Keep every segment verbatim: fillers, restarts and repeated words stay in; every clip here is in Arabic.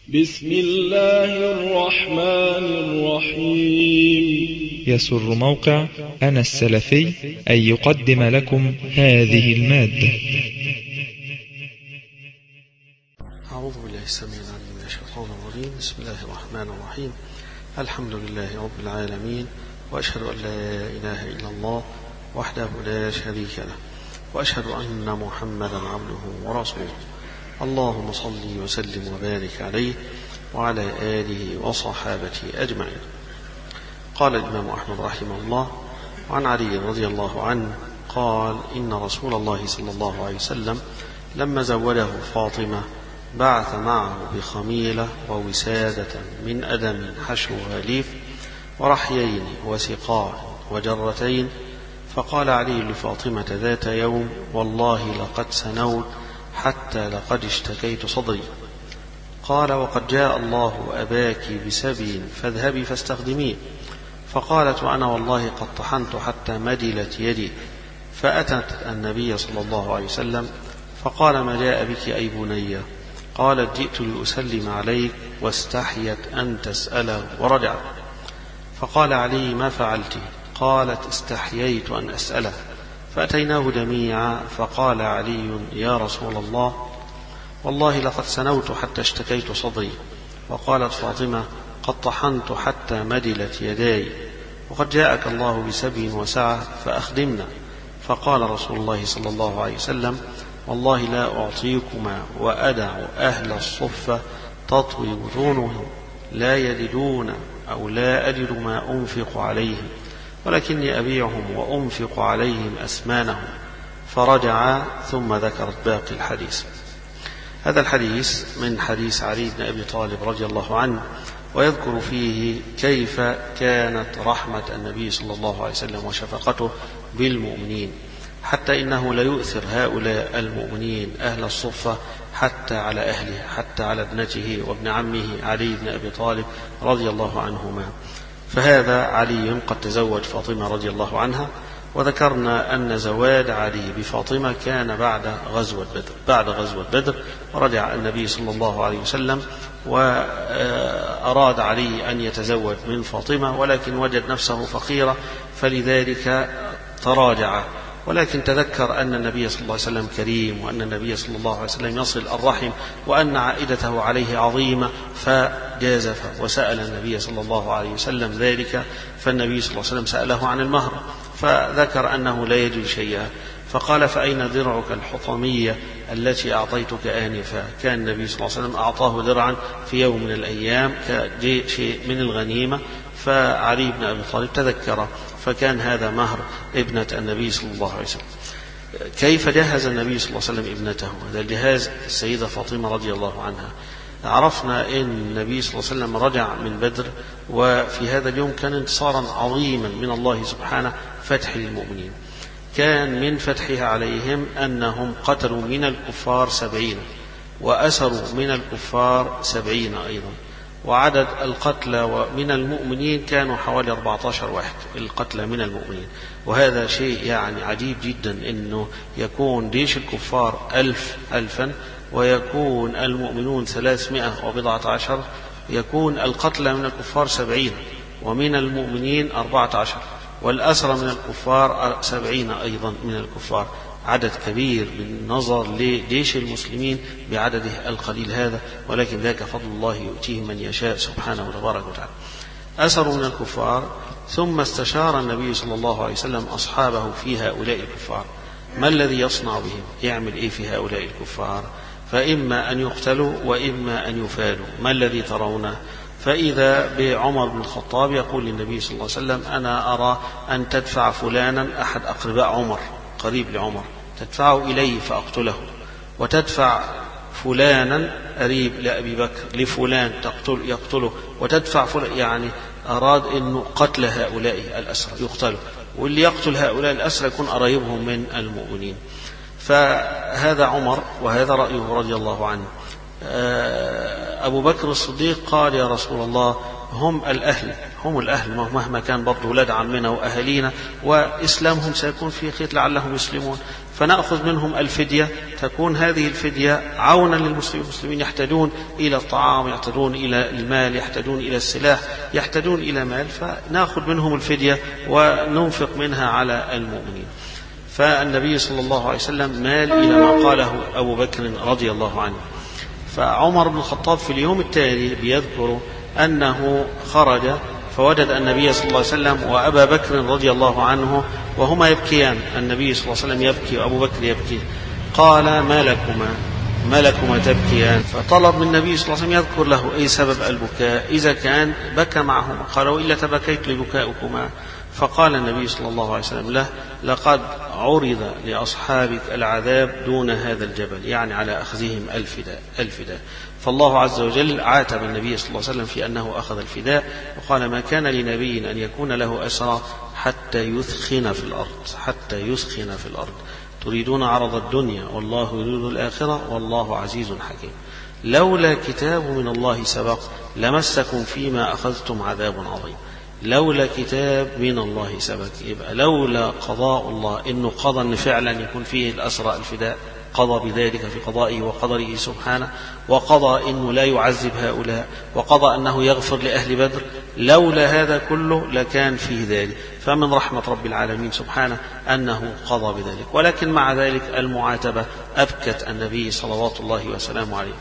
بسم الله الرحمن الرحيم. يسر موقع أنا السلفي أن يقدم لكم هذه المادة. أعوذ بالله السميع العليم من الشيطان الرجيم. بسم الله الرحمن الرحيم. الحمد لله رب العالمين، وأشهد أن لا إله إلا الله وحده لا شريك له، وأشهد أن محمدا عبده ورسوله. اللهم صل وسلم وبارك عليه وعلى آله وصحابته أجمعين. قال الإمام أحمد رحمه الله عن علي رضي الله عنه قال: إن رسول الله صلى الله عليه وسلم لما زوده فاطمة بعث معه بخميلة ووسادة من أدم حشوها ليف ورحيين وسقاء وجرتين، فقال علي لفاطمة ذات يوم: والله لقد سنوت حتى لقد اشتكيت صدري. قال: وقد جاء الله أباك بسبي فاذهبي فاستخدميه. فقالت: وأنا والله قد طحنت حتى مدلت يدي. فأتت النبي صلى الله عليه وسلم فقال: ما جاء بك أي بنية؟ قالت: جئت لأسلم عليك، واستحيت أن تسأله ورجعت. فقال علي: ما فعلت؟ قالت: استحييت أن أسأله. فأتيناه جميعا فقال علي: يا رسول الله، والله لقد سنوت حتى اشتكيت صدري. وقالت فاطمة: قد طحنت حتى مدلت يداي، وقد جاءك الله بسبي وسعة فأخدمنا. فقال رسول الله صلى الله عليه وسلم: والله لا أعطيكما وأدع أهل الصفة تطوي بطونهم لا يجدون أو لا أجد ما أنفق عليهم، ولكني أبيعهم وأنفق عليهم أثمانهم. فرجع ثم ذكرت باقي الحديث. هذا الحديث من حديث علي بن أبي طالب رضي الله عنه، ويذكر فيه كيف كانت رحمة النبي صلى الله عليه وسلم وشفقته بالمؤمنين، حتى إنه ليؤثر هؤلاء المؤمنين أهل الصفة حتى على أهله، حتى على ابنته وابن عمه علي بن أبي طالب رضي الله عنهما. فهذا علي قد تزوج فاطمة رضي الله عنها، وذكرنا أن زواج علي بفاطمة كان بعد غزوة بدر بعد غزوة بدر ورجع النبي صلى الله عليه وسلم وأراد علي أن يتزوج من فاطمة، ولكن وجد نفسه فقيرا فلذلك تراجع، ولكن تذكر أن النبي صلى الله عليه وسلم كريم، وأن النبي صلى الله عليه وسلم يصل الرحم، وأن عائدته عليه عظيمة، فجازف وسأل النبي صلى الله عليه وسلم ذلك. فالنبي صلى الله عليه وسلم سأله عن المهر فذكر أنه لا يجد شيئا، فقال: فأين درعك الحطمية التي أعطيتك آنفا؟ كان النبي صلى الله عليه وسلم أعطاه درعا في يوم من الأيام كشيء من الغنيمة، فعلي بن أبي طالب تذكره، فكان هذا مهر ابنة النبي صلى الله عليه وسلم. كيف جهز النبي صلى الله عليه وسلم ابنته؟ هذا جهاز السيدة فاطمة رضي الله عنها. عرفنا أن النبي صلى الله عليه وسلم رجع من بدر، وفي هذا اليوم كان انتصارا عظيما من الله سبحانه، فتح للمؤمنين. كان من فتحها عليهم أنهم قتلوا من الكفار سبعين، وأسروا من الكفار سبعين أيضا، وعدد القتلى من المؤمنين كانوا حوالي أربعة عشر واحد القتلى من المؤمنين. وهذا شيء يعني عجيب جدا، أنه يكون جيش الكفار ألف ألفا ويكون المؤمنون ثلاثمائة وبضعة عشر، يكون القتلى من الكفار سبعين ومن المؤمنين أربعة عشر، والأسرى من الكفار سبعين أيضا من الكفار. عدد كبير بالنظر لجيش المسلمين بعدده القليل هذا، ولكن ذاك فضل الله يؤتيه من يشاء سبحانه وتبارك وتعالى. أسروا من الكفار، ثم استشار النبي صلى الله عليه وسلم أصحابه في هؤلاء الكفار، ما الذي يصنع بهم؟ يعمل إيه في هؤلاء الكفار؟ فإما أن يقتلوا وإما أن يفادوا، ما الذي ترونه؟ فإذا بعمر بن الخطاب يقول للنبي صلى الله عليه وسلم: أنا أرى أن تدفع فلانا أحد أقرباء عمر قريب لعمر، تدفعه إليه فأقتله، وتدفع فلانا قريب لأبي بكر لفلان تقتل يقتله، وتدفع فلان، يعني أراد أن قتل هؤلاء الأسرى يقتلوا، واللي يقتل هؤلاء الأسرى يكون قريبهم من المؤمنين. فهذا عمر، وهذا رأيه رضي الله عنه. أبو بكر الصديق قال: يا رسول الله، هم الأهل هم الأهل مهما كان برضو ولاد عمنا وأهالينا، وإسلامهم سيكون في خير لعلهم يسلمون، فنأخذ منهم الفدية. تكون هذه الفدية عونا للمسلمين. المسلمين يحتاجون إلى الطعام، يحتاجون إلى المال، يحتاجون إلى السلاح، يحتاجون إلى مال، فنأخذ منهم الفدية وننفق منها على المؤمنين. فالنبي صلى الله عليه وسلم مال إلى ما قاله أبو بكر رضي الله عنه. فعمر بن الخطاب في اليوم التالي بيذكر أنه خرج فوجد النبي صلى الله عليه وسلم وأبا بكر رضي الله عنه وهما يبكيان، النبي صلى الله عليه وسلم يبكي وأبو بكر يبكي. قال: ما لكما ما لكما تبكيان؟ فطلب من النبي صلى الله عليه وسلم يذكر له أي سبب البكاء إذا كان بكى معهما. قال: وإلا تبكيت لبكاؤكما. فقال النبي صلى الله عليه وسلم له: لقد عرض لأصحابك العذاب دون هذا الجبل، يعني على أخذهم الفداء الفداء فالله عز وجل عاتب النبي صلى الله عليه وسلم في أنه أخذ الفداء، وقال: ما كان لنبي أن يكون له أسرى حتى يثخن في الأرض حتى يثخن في الأرض تريدون عرض الدنيا والله يريد الآخرة والله عزيز حكيم. لولا كتاب من الله سبق لمسكم فيما أخذتم عذاب عظيم. لولا كتاب من الله سبق، يبقى لولا قضاء الله إنه قضى أن فعلا يكون فيه الأسرى الفداء، قضى بذلك في قضائه وقدره سبحانه، وقضى إنه لا يعذب هؤلاء، وقضى أنه يغفر لأهل بدر. لولا هذا كله لكان فيه ذلك. فمن رحمة رب العالمين سبحانه أنه قضى بذلك. ولكن مع ذلك المعاتبة أبكت النبي صلوات الله وسلامه عليه.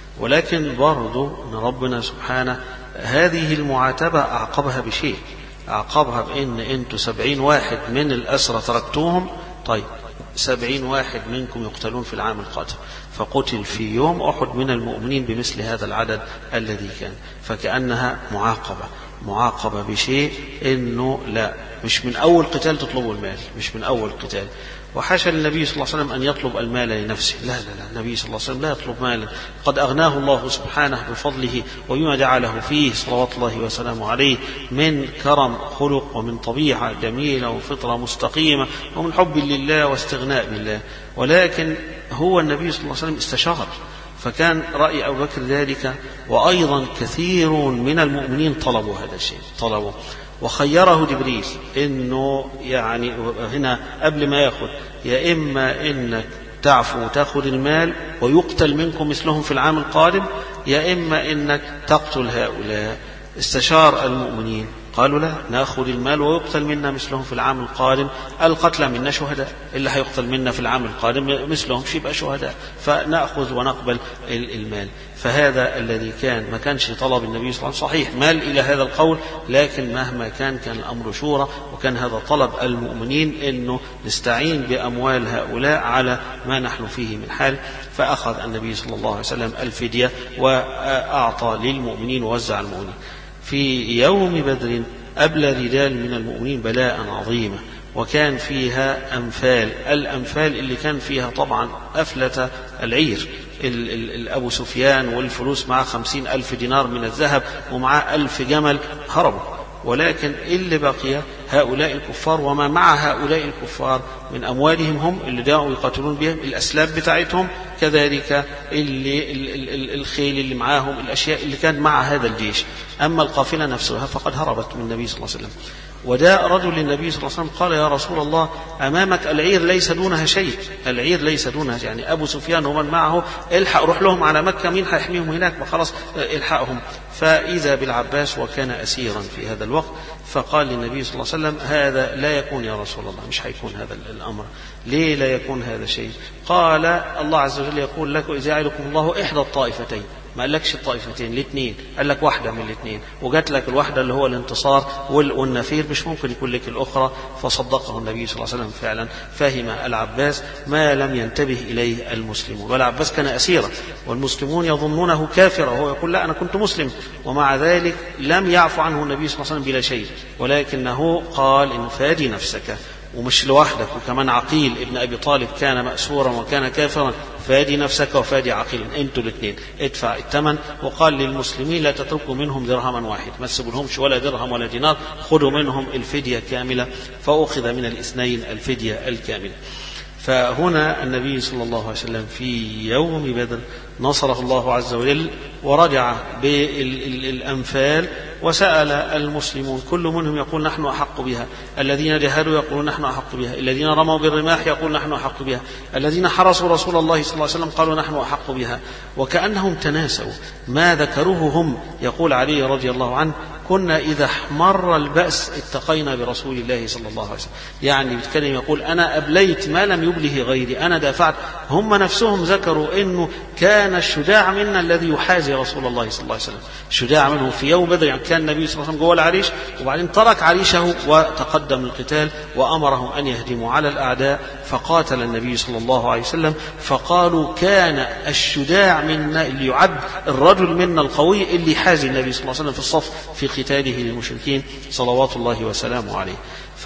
ولكن برضو أن ربنا سبحانه هذه المعاتبة أعقبها بشيء، أعقبها بأن أنتم سبعين واحد من الأسرى تركتوهم، طيب سبعين واحد منكم يقتلون في العام القادم، فقتل في يوم أحد من المؤمنين بمثل هذا العدد الذي كان. فكأنها معاقبة معاقبة بشيء إنه لا، مش من أول قتال تطلبوا المال، مش من أول قتال. وحاشا للنبي صلى الله عليه وسلم أن يطلب المال لنفسه، لا لا لا، النبي صلى الله عليه وسلم لا يطلب مالا، قد أغناه الله سبحانه بفضله وبما جعله فيه صلوات الله وسلامه عليه من كرم خلق ومن طبيعة جميلة وفطرة مستقيمة ومن حب لله واستغناء بالله. ولكن هو النبي صلى الله عليه وسلم استشار، فكان رأي أبو بكر ذلك، وأيضا كثير من المؤمنين طلبوا هذا الشيء، طلبوا. وخيره جبريل إنه يعني هنا قبل ما يأخذ، يا إما إنك تعفو وتأخذ المال ويقتل منكم مثلهم في العام القادم، يا إما إنك تقتل هؤلاء. استشار المؤمنين، قالوا لا، نأخذ المال ويقتل منا مثلهم في العام القادم، القتلى منا شهداء، اللي هيقتل منا في العام القادم مثلهم يبقى شهداء، فنأخذ ونقبل المال. فهذا الذي كان، ما كانش طلب النبي صلى الله عليه وسلم، صحيح مال إلى هذا القول، لكن مهما كان كان الأمر شورى، وكان هذا طلب المؤمنين إنه نستعين بأموال هؤلاء على ما نحن فيه من حال. فأخذ النبي صلى الله عليه وسلم الفدية وأعطى للمؤمنين ووزع المؤمنين. في يوم بدر أبلى رجال من المؤمنين بلاء عظيمة، وكان فيها أنفال، الأنفال اللي كان فيها طبعا أفلة العير، أبو سفيان والفلوس معه خمسين ألف دينار من الذهب ومعه ألف جمل هربوا. ولكن اللي بقي هؤلاء الكفار، وما مع هؤلاء الكفار من أموالهم هم اللي جاءوا يقاتلون بهم، الأسلاب بتاعتهم، كذلك اللي الخيل اللي معاهم، الأشياء اللي كان مع هذا الجيش. أما القافلة نفسها فقد هربت من النبي صلى الله عليه وسلم. وجاء رجل للنبي صلى الله عليه وسلم قال: يا رسول الله، أمامك العير ليس دونها شيء، العير ليس دونها، يعني أبو سفيان ومن معه، الحق روح لهم على مكة، مين هيحميهم هناك؟ خلاص الحقهم. فإذا بالعباس وكان أسيرا في هذا الوقت، فقال للنبي صلى الله عليه وسلم: هذا لا يكون يا رسول الله، مش هيكون هذا الأمر. ليه لا يكون هذا شيء؟ قال: الله عز وجل يقول لكم: إذا يعدكم الله إحدى الطائفتين، ما قالكش الطائفتين، الاثنين، قال لك واحدة من الاثنين، وجات لك الواحدة اللي هو الانتصار والنفير، مش ممكن يكون لك الأخرى. فصدقه النبي صلى الله عليه وسلم فعلا. فهم العباس ما لم ينتبه إليه المسلمون، والعباس كان أسيرا والمسلمون يظنونه كافرا، وهو يقول: لا، أنا كنت مسلم. ومع ذلك لم يعفو عنه النبي صلى الله عليه وسلم بلا شيء، ولكنه قال: إن فادي نفسك، ومش لوحدك، وكمان عقيل ابن أبي طالب كان مأسورا وكان كافرا، فادي نفسك وفادي عقيل، انتوا الاثنين ادفع الثمن. وقال للمسلمين: لا تتركوا منهم درهما واحد، ما تسيبولهمش ولا درهم ولا دينار، خذوا منهم الفدية كاملة. فأخذ من الاثنين الفدية الكاملة. فهنا النبي صلى الله عليه وسلم في يوم بدر نصره الله عز وجل، ورجع بالأنفال، وسأل المسلمون كل منهم يقول نحن أحق بها، الذين جاهدوا يقولون نحن أحق بها، الذين رموا بالرماح يقول نحن أحق بها، الذين حرسوا رسول الله صلى الله عليه وسلم قالوا نحن أحق بها. وكأنهم تناسوا ما ذكروه هم. يقول علي رضي الله عنه كنا إذا احمر البأس اتقينا برسول الله صلى الله عليه وسلم. يعني بيتكلم يقول أنا أبليت ما لم يبله غيري، أنا دافعت. هم نفسهم ذكروا أنه كان الشجاع منا الذي يحازي رسول الله صلى الله عليه وسلم، الشجاع منه في يوم بدر. يعني كان النبي صلى الله عليه وسلم جوه العريش وبعدين ترك عريشه وتقدم للقتال وأمرهم أن يهجموا على الأعداء، فقاتل النبي صلى الله عليه وسلم. فقالوا كان الشجاع منا اللي يعد الرجل منا القوي اللي يحازي النبي صلى الله عليه وسلم في الصف في قتاله للمشركين صلوات الله وسلامه عليه.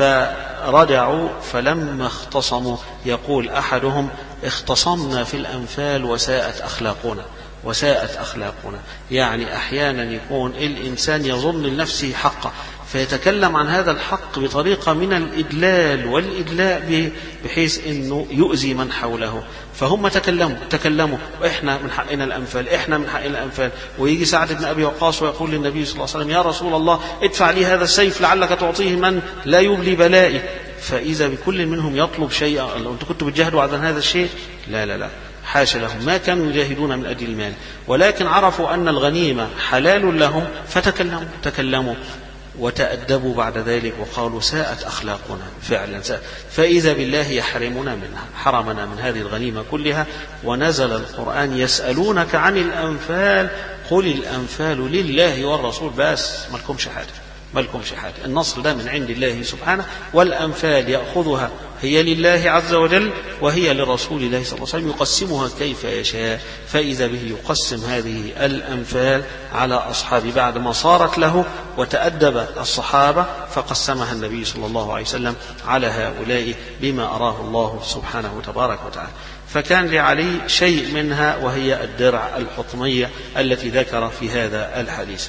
فرجعوا فلما اختصموا يقول أحدهم اختصمنا في الأنفال وساءت أخلاقنا، وساءت أخلاقنا. يعني أحيانا يكون الإنسان يظن لنفسه حقا فيتكلم عن هذا الحق بطريقة من الإدلال والإدلاء بحيث أنه يؤذي من حوله. فهم تكلموا تكلموا وإحنا من حقنا الأنفال، إحنا من حقنا الأنفال. ويجي سعد بن أبي وقاص ويقول للنبي صلى الله عليه وسلم يا رسول الله ادفع لي هذا السيف لعلك تعطيه من لا يبلي بلائي. فإذا بكل منهم يطلب شيئا، لو أنتم كنتوا بتجاهدوا على هذا الشيء، لا لا لا حاشا لهم، ما كانوا يجاهدون من أجل المال، ولكن عرفوا أن الغنيمة حلال لهم فتكلموا تكلموا وتأدبوا بعد ذلك وقالوا ساءت أخلاقنا فعلا ساءت. فإذا بالله يحرمنا منها، حرمنا من هذه الغنيمة كلها. ونزل القرآن يسألونك عن الأنفال قل الأنفال لله والرسول، بس ما لكمش حاجة ما لكمش حاجة، النصر ده من عند الله سبحانه، والأنفال يأخذها هي لله عز وجل وهي لرسول الله صلى الله عليه وسلم يقسمها كيف يشاء. فإذا به يقسم هذه الأنفال على أصحابه بعد ما صارت له وتأدب الصحابة، فقسمها النبي صلى الله عليه وسلم على هؤلاء بما أراه الله سبحانه تبارك وتعالى. فكان لعلي شيء منها وهي الدرع الحطمية التي ذكر في هذا الحديث.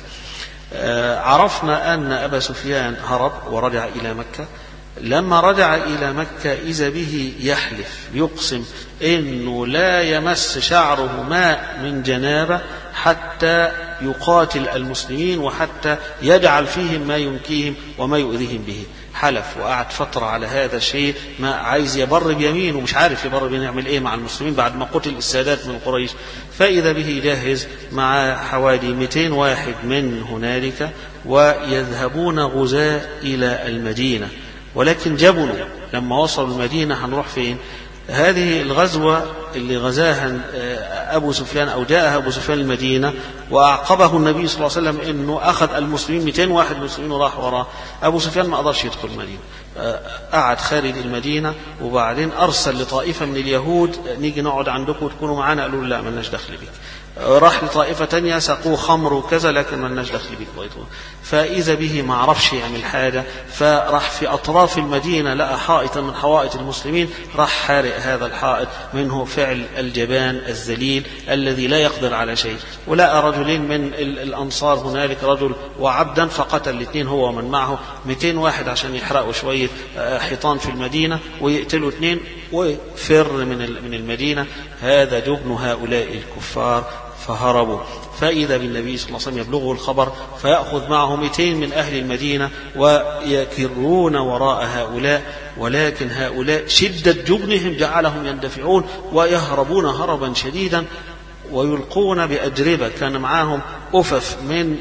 عرفنا أن أبا سفيان هرب ورجع إلى مكة. لما رجع إلى مكة إذا به يحلف يقسم إنه لا يمس شعره ماء من جنابة حتى يقاتل المسلمين وحتى يجعل فيهم ما ينكيهم وما يؤذيهم به. حلف وقعد فترة على هذا الشيء، ما عايز يبر بيمين ومش عارف يبر بيمين يعمل ايه مع المسلمين بعد ما قتل السادات من قريش. فإذا به يجهز مع حوالي مئتين واحد من هنالك ويذهبون غزاة إلى المدينة، ولكن جبنوا. لما وصلوا المدينة هنروح فين؟ هذه الغزوة اللي غزاها أبو سفيان أو جاءها أبو سفيان المدينة وأعقبه النبي صلى الله عليه وسلم إنه أخذ المسلمين مئتين واحد مسلمين وراح وراه. أبو سفيان ما قدرش يدخل المدينة، قعد خارج المدينة وبعدين أرسل لطائفة من اليهود نيجي نقعد عندكم وتكونوا معانا، قالوا لا ملناش دخل بك. راح لطائفة تانية سقوه خمر وكذا لكن ملناش دخل بك بيضون. فإذا به ما عرفش يعمل حاجة، فراح في أطراف المدينة لقى حائطا من حوائط المسلمين، راح حارق هذا الحائط. منه فعل الجبان الذليل الذي لا يقدر على شيء. ولقى رجلين من الأنصار هنالك رجل وعبدا فقتل الاثنين هو ومن معه مئتين واحد عشان يحرقوا شوية حيطان في المدينة ويقتلوا اثنين وفر من المدينة. هذا جبن هؤلاء الكفار فهربوا. فإذا بالنبي صلى الله عليه وسلم يبلغه الخبر فيأخذ معه مئتين من أهل المدينة ويكرون وراء هؤلاء، ولكن هؤلاء شدة جبنهم جعلهم يندفعون ويهربون هربا شديدا ويلقون بأجربة. كان معاهم أفف من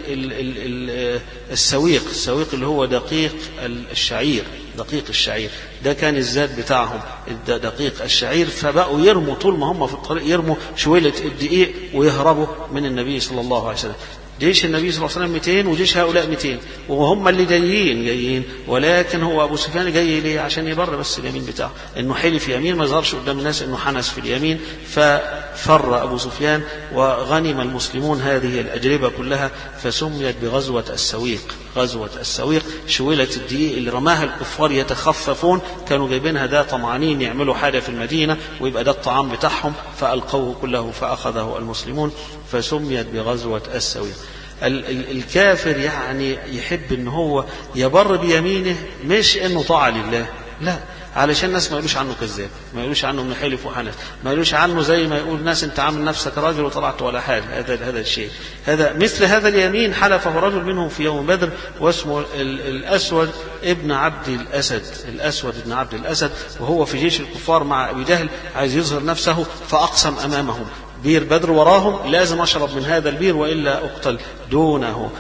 السويق، السويق اللي هو دقيق الشعير، دقيق الشعير ده كان الزاد بتاعهم دقيق الشعير. فبقوا يرموا طول ما هم في الطريق يرموا شويلة الدقيق ويهربوا من النبي صلى الله عليه وسلم. جيش النبي صلى الله عليه وسلم مئتين وجيش هؤلاء مئتين وهم اللي جايين جايين ولكن هو أبو سفيان جاي ليه؟ عشان يبر بس اليمين بتاعه، إنه حلف يمين ما يظهرش قدام الناس إنه حنس في اليمين. ففر أبو سفيان وغنم المسلمون هذه الأجربة كلها، فسميت بغزوة السويق. غزوة السويق شويلة الدقيق اللي رماها الكفار يتخففون، كانوا جايبينها ده طمعانين يعملوا حاجة في المدينة ويبقى ده الطعام بتاعهم، فألقوه كله فأخذه المسلمون، فسميت بغزوة السويق. الكافر يعني يحب ان هو يبر بيمينه مش انه طاعة لله، لا، علشان الناس ما يقولوش عنه كذاب، ما يقولوش عنه من حلف وحنف، ما يقولوش عنه زي ما يقول الناس انت عامل نفسك راجل وطلعت ولا حاجه. هذا هذا الشيء، هذا مثل هذا اليمين حلفه رجل منهم في يوم بدر واسمه الاسود ابن عبد الاسد، الاسود ابن عبد الاسد، وهو في جيش الكفار مع ابي جهل عايز يظهر نفسه، فاقسم امامهم بير بدر وراهم لازم اشرب من هذا البير والا اقتل دونه،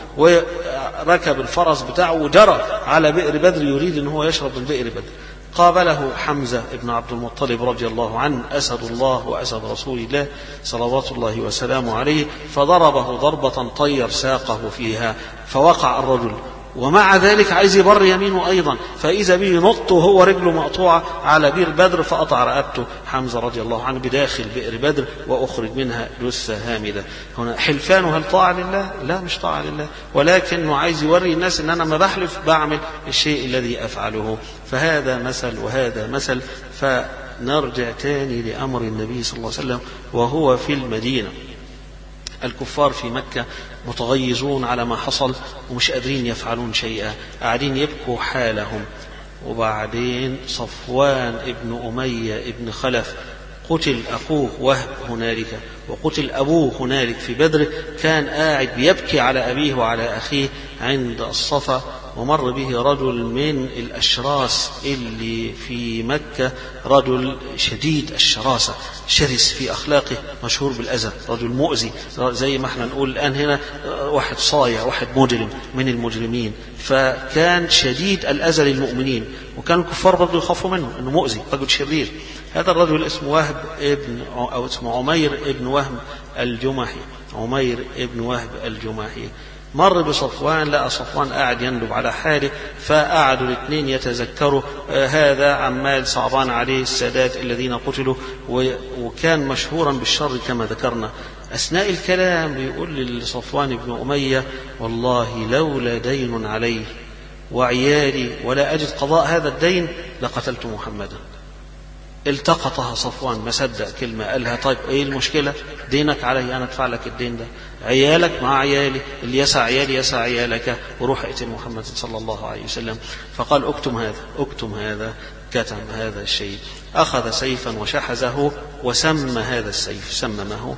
وركب الفرس بتاعه وجرى على بئر بدر يريد ان هو يشرب من بئر بدر. قابله حمزة ابن عبد المطلب رضي الله عنه أسد الله وأسد رسول الله صلوات الله وسلامه عليه، فضربه ضربة طير ساقه فيها فوقع الرجل، ومع ذلك عايز يبر يمينه أيضا، فإذا به نط وهو رجله مقطوعة على بئر بدر، فقطع رقبته حمزة رضي الله عنه بداخل بئر بدر وأخرج منها جثة هامدة. هنا حلفانه هل طاعة لله؟ لا مش طاعة لله، ولكنه عايز يوري الناس أن أنا ما بحلف بعمل الشيء الذي أفعله. فهذا مثل وهذا مثل. فنرجع تاني لأمر النبي صلى الله عليه وسلم وهو في المدينة. الكفار في مكة متغيظون على ما حصل ومش قادرين يفعلون شيئا، قاعدين يبكوا حالهم. وبعدين صفوان ابن أمية ابن خلف قتل أخوه وهب هنالك، وقتل أبوه هنالك في بدر، كان قاعد بيبكي على أبيه وعلى أخيه عند الصفا، ومر به رجل من الأشراس اللي في مكة، رجل شديد الشراسة شرس في أخلاقه مشهور بالأذى، رجل مؤذي زي ما احنا نقول الآن هنا واحد صايع، واحد مجرم من المجرمين، فكان شديد الأذى للمؤمنين، وكان الكفار برضو يخافوا منه انه مؤذي رجل شرير. هذا الرجل اسمه وهب ابن أو اسمه عمير ابن وهب الجمحي، عمير ابن وهب الجمحي. مر بصفوان، لقى صفوان قاعد يندب على حاله، فقعدوا الاثنين يتذكروا آه هذا عمال صعبان عليه السادات الذين قتلوا، وكان مشهورا بالشر كما ذكرنا. أثناء الكلام بيقول لصفوان بن أمية والله لولا دين عليه وعيالي ولا أجد قضاء هذا الدين لقتلت محمدا. التقطها صفوان، ما صدق كلمة قالها. طيب ايه المشكلة؟ دينك علي، انا ادفع لك الدين ده، عيالك مع عيالي، اللي يسع عيالي يسع عيالك، وروح اقتل محمد صلى الله عليه وسلم. فقال اكتم هذا، اكتم هذا. كتم هذا الشيء، اخذ سيفا وشحذه وسمى هذا السيف، سممه،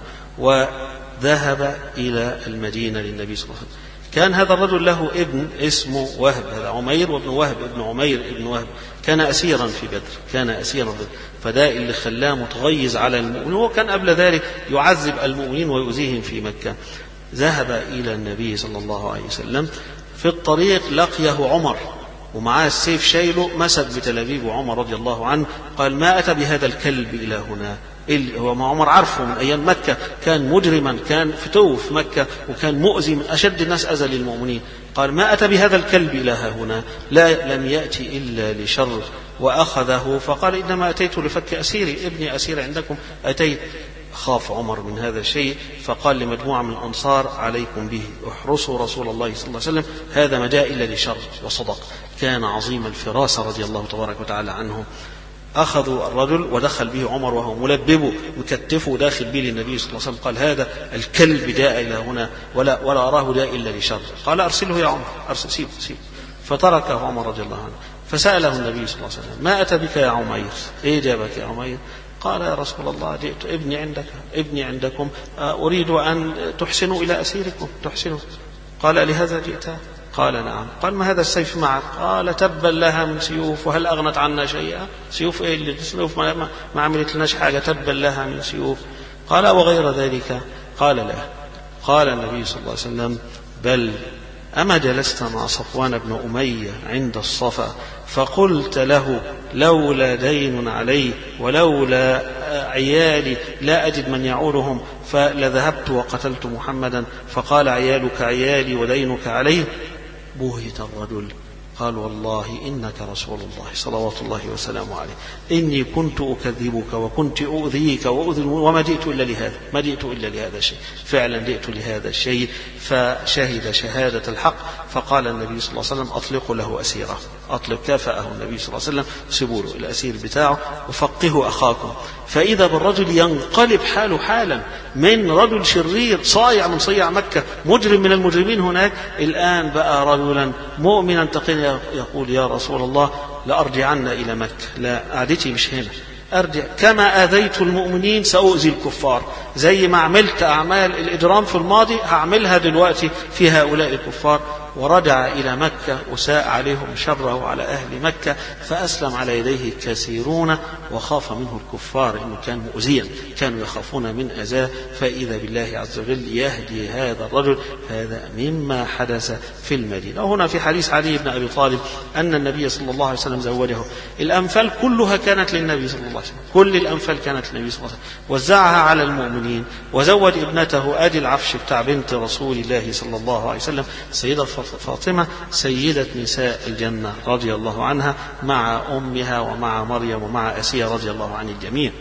وذهب الى المدينة للنبي صلى الله عليه وسلم. كان هذا الرجل له ابن اسمه وهب، هذا عمير وابن وهب ابن عمير ابن وهب، كان أسيرا في بدر، كان أسيرا في بدر، فده اللي خلاه متغيظ على المؤمنين. هو كان قبل ذلك يعذب المؤمنين ويؤذيهم في مكة. ذهب إلى النبي صلى الله عليه وسلم، في الطريق لقيه عمر ومعاه السيف شايله، مسك بتلابيب عمر رضي الله عنه، قال ما أتى بهذا الكلب إلى هنا. هو ما عمر عارفه من أيام مكة، كان مجرما، كان فتو في مكة، وكان مؤذي من أشد الناس أذى للمؤمنين. قال ما أتى بهذا الكلب إلى هنا، لا لم يأتي إلا لشر. وأخذه فقال إنما أتيت لفك أسيري، ابني أسير عندكم أتيت. خاف عمر من هذا الشيء، فقال لمجموعة من الأنصار عليكم به، احرسوا رسول الله صلى الله عليه وسلم، هذا ما جاء إلا لشر. وصدق، كان عظيم الفراسة رضي الله تبارك وتعالى عنه. أخذوا الرجل ودخل به عمر وهو ملببه مكتفه داخل به للنبي صلى الله عليه وسلم. قال هذا الكلب جاء إلى هنا ولا, ولا أراه جاء إلا لشر. قال أرسله يا عمر، أرسل، سيب سيب. فتركه عمر رضي الله عنه. فسأله النبي صلى الله عليه وسلم ما أتى بك يا عمير، إيه جابك يا عمير؟ قال يا رسول الله جئت ابني عندك، ابني عندكم، أريد أن تحسنوا إلى أسيركم، تحسنوا. قال لهذا جئت؟ قال نعم. قال ما هذا السيف معك؟ قال تبا لها من سيوف وهل أغنت عنا شيئا؟ سيوف إيه اللي سيوف ما, ما عملت لناش حاجة، تبا لها من سيوف. قال وغير ذلك؟ قال لا. قال النبي صلى الله عليه وسلم بل أما جلست مع صفوان بن أمية عند الصفا فقلت له لولا دين علي ولولا عيالي لا أجد من يعولهم فلذهبت وقتلت محمدا، فقال عيالك عيالي ودينك علي. بوهت الرجل، قال والله إنك رسول الله صلوات الله وسلامه عليه، إني كنت أكذبك وكنت أؤذيك وأؤذي وما جئت إلا لهذا، ما جئت إلا لهذا الشيء، فعلا جئت لهذا الشيء. فشهد شهادة الحق. فقال النبي صلى الله عليه وسلم أطلقوا له أسيره، أطلق، كافأه النبي صلى الله عليه وسلم، سيبوا له الأسير بتاعه وفقهوا أخاكم. فإذا بالرجل ينقلب حاله حالا من رجل شرير صايع من صيع مكة، مجرم من المجرمين هناك، الآن بقى رجلا مؤمنا تقيا يقول يا رسول الله لأرجعن إلى مكة، لا، قعدتي مش هنا، أرجع كما آذيت المؤمنين سأؤذي الكفار، زي ما عملت أعمال الإجرام في الماضي هعملها دلوقتي في هؤلاء الكفار. ورجع إلى مكة وساء عليهم شره على أهل مكة، فأسلم على يديه كثيرون وخاف منه الكفار إنه كان مؤذيا، كانوا يخافون من أذاه، فإذا بالله عز وجل يهدي هذا الرجل. هذا مما حدث في المدينة. وهنا في حديث علي بن أبي طالب أن النبي صلى الله عليه وسلم زوجه الأنفال كلها كانت للنبي صلى الله عليه وسلم، كل الأنفال كانت للنبي صلى الله عليه وسلم، وزعها على المؤمنين، وزوج ابنته آدي العفش بتاع بنت رسول الله صلى الله عليه وسلم سيدة فاطمة سيدة نساء الجنة رضي الله عنها، مع أمها ومع مريم ومع أسيا رضي الله عن الجميع.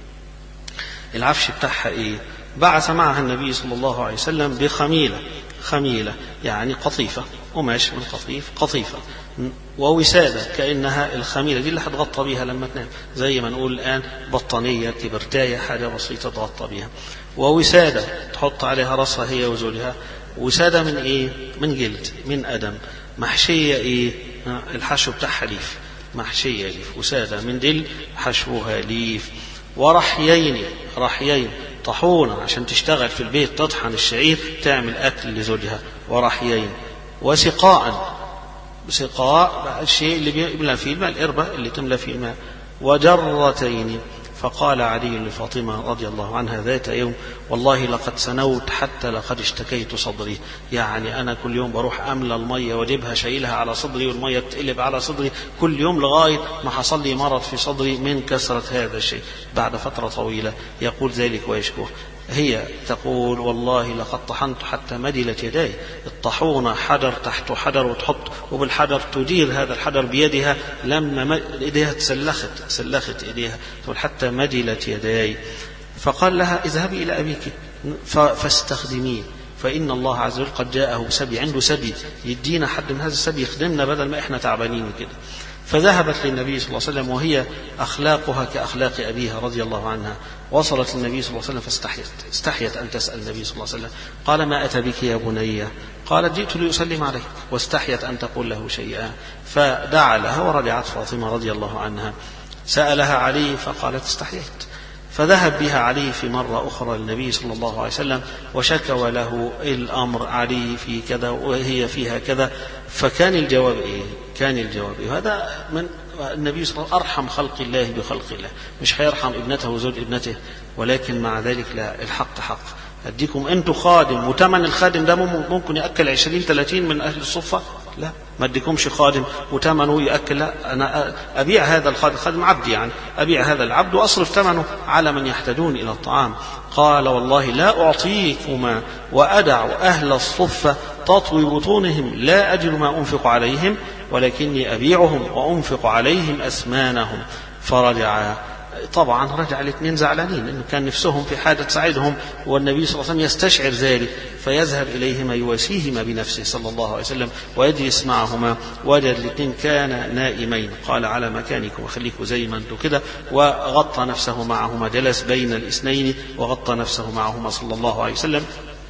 العفش بتاعها إيه؟ بعث معها النبي صلى الله عليه وسلم بخميلة، خميلة يعني قطيفة، قماش من قطيف، قطيفة، ووسادة كأنها الخميلة دي اللي هتغطى بيها لما تنام، زي ما نقول الآن بطانية كبرتاية، حاجة بسيطة تغطى بيها، ووسادة تحط عليها رأسها هي وزوجها. وسادة من إيه؟ من جلد، من أدم، محشية إيه؟ الحشو بتاعها ليف، محشية ليف، وسادة من دل حشوها ليف. ورحيين، رحيين طحونة عشان تشتغل في البيت تطحن الشعير تعمل أكل لزوجها، ورحيين. وسقاء، سقاء الشيء اللي بيملى فيه الماء، الإربة اللي تملى فيه الماء. وجرتين. فقال علي لفاطمة رضي الله عنها ذات يوم: والله لقد سنوت حتى لقد اشتكيت صدري، يعني أنا كل يوم بروح أملى المية واجيبها شايلها على صدري والمية بتقلب على صدري كل يوم لغاية ما حصل لي مرض في صدري من كثرة هذا الشيء. بعد فترة طويلة يقول ذلك ويشكوه. هي تقول: والله لقد طحنت حتى مدلت يداي. الطحونة حجر تحت حجر وتحط وبالحجر تدير هذا الحجر بيدها، لما ايديها تسلخت سلخت ايديها، تقول حتى مدلت يداي. فقال لها: اذهبي إلى أبيك فاستخدميه، فإن الله عز وجل قد جاءه سبي، عنده سبي يدينا حد من هذا السبي يخدمنا بدل ما احنا تعبانين كده. فذهبت للنبي صلى الله عليه وسلم وهي أخلاقها كأخلاق أبيها رضي الله عنها. وصلت للنبي صلى الله عليه وسلم فاستحيت استحيت أن تسأل النبي صلى الله عليه وسلم. قال: ما أتى بك يا بني؟ قالت: جئت لأسلم عليك. واستحيت أن تقول له شيئا، فدعا لها ورجعت فاطمة رضي الله عنها. سألها علي فقالت: استحيت. فذهب بها علي في مرة أخرى للنبي صلى الله عليه وسلم وشكوى له الأمر، علي في كذا وهي فيها كذا. فكان الجواب إيه؟ كان الجواب إيه؟ هذا من النبي صلى الله عليه وسلم أرحم خلق الله بخلق الله، مش هيرحم ابنته وزوج ابنته، ولكن مع ذلك لا، الحق حق. أديكم أنتوا خادم، وتمن الخادم ده ممكن يأكل عشرين ثلاثين من أهل الصفة، لا، ما أديكمش خادم وتمنه يأكل، لا، أنا أبيع هذا الخادم، خادم عبد يعني، أبيع هذا العبد وأصرف ثمنه على من يحتاجون إلى الطعام. قال: والله لا أعطيكما وأدع أهل الصفة تطوي بطونهم، لا أجد ما أنفق عليهم، ولكني أبيعهم وأنفق عليهم أثمانهم. فرجع، طبعا رجع الاثنين زعلانين، لأنه كان نفسهم في حاجة تساعدهم، والنبي صلى الله عليه وسلم يستشعر ذلك، فيذهب إليهما يواسيهما بنفسه صلى الله عليه وسلم ويجلس معهما. وجد الاثنين كان نائمين، قال: على مكانكم وخليكم زي ما انتم كده، وغطى نفسه معهما، جلس بين الاثنين وغطى نفسه معهما صلى الله عليه وسلم.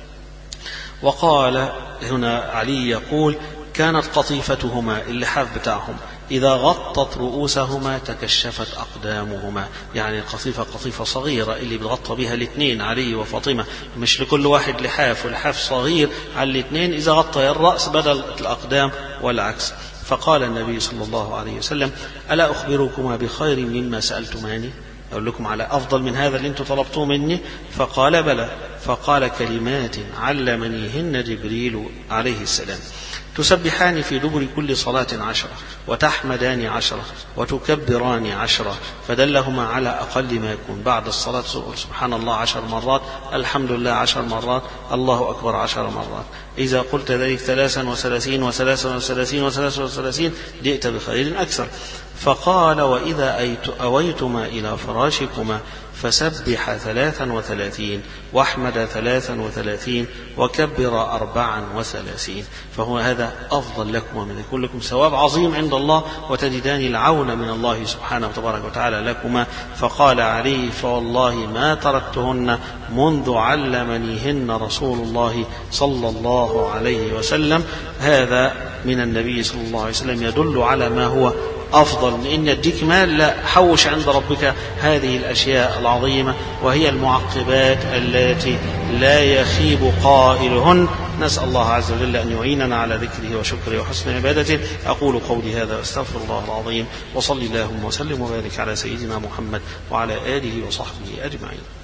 وقال هنا علي يقول: كانت قطيفتهما، اللحاف بتاعهم، إذا غطت رؤوسهما تكشفت أقدامهما، يعني القطيفة قطيفة صغيرة اللي بتغطى بها الاثنين علي وفاطمة، مش لكل واحد لحاف، واللحاف صغير على الاثنين، إذا غطى الرأس بدل الأقدام والعكس. فقال النبي صلى الله عليه وسلم: ألا أخبركما بخير مما سألتماني؟ أقول لكم على أفضل من هذا اللي أنتم طلبتوه مني؟ فقال: بلى. فقال: كلمات علمنيهن جبريل عليه السلام، تسبحان في دبر كل صلاة عشرة، وتحمدان عشرة، وتكبران عشرة. فدلهما على أقل ما يكون بعد الصلاة: سبحان الله عشر مرات، الحمد لله عشر مرات، الله أكبر عشر مرات. إذا قلت ذلك ثلاثا وثلاثين وثلاثا وثلاثين وثلاثا وثلاثين جئت بخير أكثر. فقال: وإذا أويتما إلى فراشكما فسبح ثلاثا وثلاثين، واحمد ثلاثا وثلاثين، وكبر أربعا وثلاثين. فهو هذا أفضل لكم ومن يكون لكم ثواب عظيم عند الله، وتجدان العون من الله سبحانه وتبارك وتعالى لكما. فقال علي: فوالله ما تركتهن منذ علمنيهن رسول الله صلى الله عليه وسلم. هذا من النبي صلى الله عليه وسلم يدل على ما هو أفضل من إن أديك مال، لا، حوش عند ربك هذه الأشياء العظيمة وهي المعقبات التي لا يخيب قائلهن. نسأل الله عز وجل أن يعيننا على ذكره وشكره وحسن عبادته. أقول قولي هذا واستغفر الله العظيم، وصلي اللهم وسلم وبارك على سيدنا محمد وعلى آله وصحبه أجمعين.